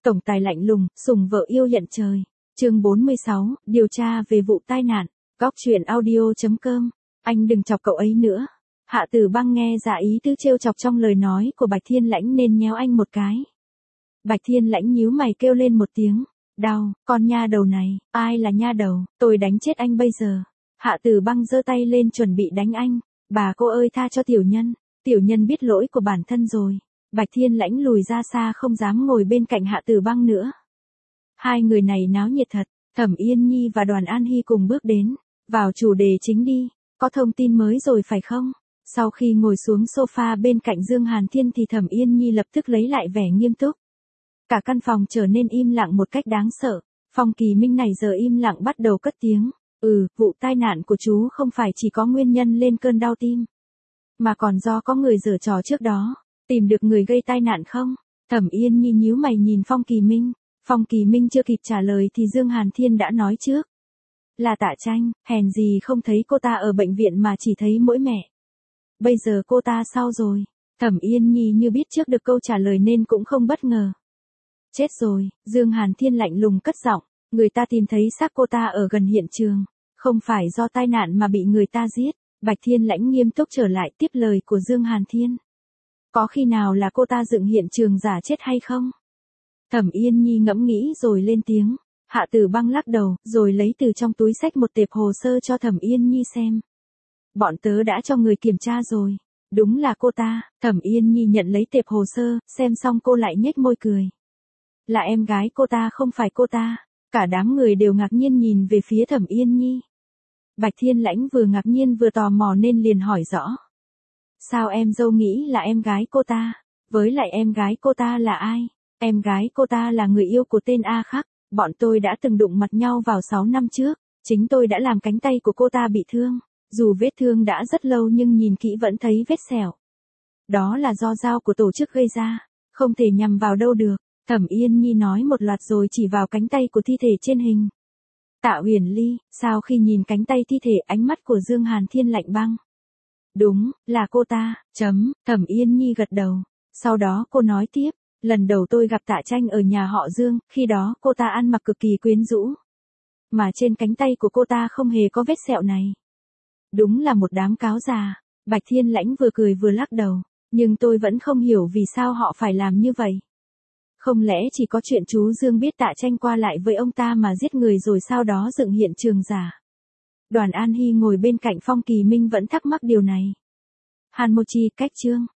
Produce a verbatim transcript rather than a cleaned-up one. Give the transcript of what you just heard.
Tổng tài lạnh lùng, sủng vợ yêu nhận trời. Chương bốn mươi sáu, điều tra về vụ tai nạn. Góc truyện audio chấm com. Anh đừng chọc cậu ấy nữa. Hạ Tử Băng nghe ra ý tứ trêu chọc trong lời nói của Bạch Thiên Lãnh nên nhéo anh một cái. Bạch Thiên Lãnh nhíu mày kêu lên một tiếng. Đau, con nha đầu này, ai là nha đầu, tôi đánh chết anh bây giờ. Hạ Tử Băng giơ tay lên chuẩn bị đánh anh. Bà cô ơi tha cho tiểu nhân, tiểu nhân biết lỗi của bản thân rồi. Bạch Thiên Lãnh lùi ra xa không dám ngồi bên cạnh Hạ Tử Băng nữa. Hai người này náo nhiệt thật, Thẩm Yên Nhi và Đoàn An Hy cùng bước đến. Vào chủ đề chính đi, có thông tin mới rồi phải không? Sau khi ngồi xuống sofa bên cạnh Dương Hàn Thiên thì Thẩm Yên Nhi lập tức lấy lại vẻ nghiêm túc. Cả căn phòng trở nên im lặng một cách đáng sợ. Phong Kỳ Minh này giờ im lặng bắt đầu cất tiếng. Ừ, vụ tai nạn của chú không phải chỉ có nguyên nhân lên cơn đau tim, mà còn do có người giở trò trước đó. Tìm được người gây tai nạn không? Thẩm Yên Nhi nhíu mày nhìn Phong Kỳ Minh. Phong Kỳ Minh chưa kịp trả lời thì Dương Hàn Thiên đã nói trước. Là Tạ Tranh, hèn gì không thấy cô ta ở bệnh viện mà chỉ thấy mỗi mẹ. Bây giờ cô ta sao rồi? Thẩm Yên Nhi như biết trước được câu trả lời nên cũng không bất ngờ. Chết rồi, Dương Hàn Thiên lạnh lùng cất giọng. Người ta tìm thấy xác cô ta ở gần hiện trường. Không phải do tai nạn mà bị người ta giết. Bạch Thiên Lãnh nghiêm túc trở lại tiếp lời của Dương Hàn Thiên. Có khi nào là cô ta dựng hiện trường giả chết hay không? Thẩm Yên Nhi ngẫm nghĩ rồi lên tiếng. Hạ Tử Băng lắc đầu, rồi lấy từ trong túi xách một tệp hồ sơ cho Thẩm Yên Nhi xem. Bọn tớ đã cho người kiểm tra rồi. Đúng là cô ta. Thẩm Yên Nhi nhận lấy tệp hồ sơ, xem xong cô lại nhếch môi cười. Là em gái cô ta không phải cô ta. Cả đám người đều ngạc nhiên nhìn về phía Thẩm Yên Nhi. Bạch Thiên Lãnh vừa ngạc nhiên vừa tò mò nên liền hỏi rõ. Sao em dâu nghĩ là em gái cô ta? Với lại em gái cô ta là ai? Em gái cô ta là người yêu của tên A Khắc. Bọn tôi đã từng đụng mặt nhau vào sáu năm trước. Chính tôi đã làm cánh tay của cô ta bị thương. Dù vết thương đã rất lâu nhưng nhìn kỹ vẫn thấy vết sẹo. Đó là do dao của tổ chức gây ra. Không thể nhằm vào đâu được. Thẩm Yên Nhi nói một loạt rồi chỉ vào cánh tay của thi thể trên hình. Tạ Huyền Ly, sau khi nhìn cánh tay thi thể ánh mắt của Dương Hàn Thiên lạnh băng. Đúng, là cô ta, chấm, Thẩm Yên Nhi gật đầu. Sau đó cô nói tiếp, lần đầu tôi gặp Tạ Tranh ở nhà họ Dương, khi đó cô ta ăn mặc cực kỳ quyến rũ. Mà trên cánh tay của cô ta không hề có vết sẹo này. Đúng là một đám cáo già. Bạch Thiên Lãnh vừa cười vừa lắc đầu, nhưng tôi vẫn không hiểu vì sao họ phải làm như vậy. Không lẽ chỉ có chuyện chú Dương biết Tạ Tranh qua lại với ông ta mà giết người rồi sau đó dựng hiện trường giả? Đoàn An Hy ngồi bên cạnh Phong Kỳ Minh vẫn thắc mắc điều này. Hàn Mo Chi cách chương.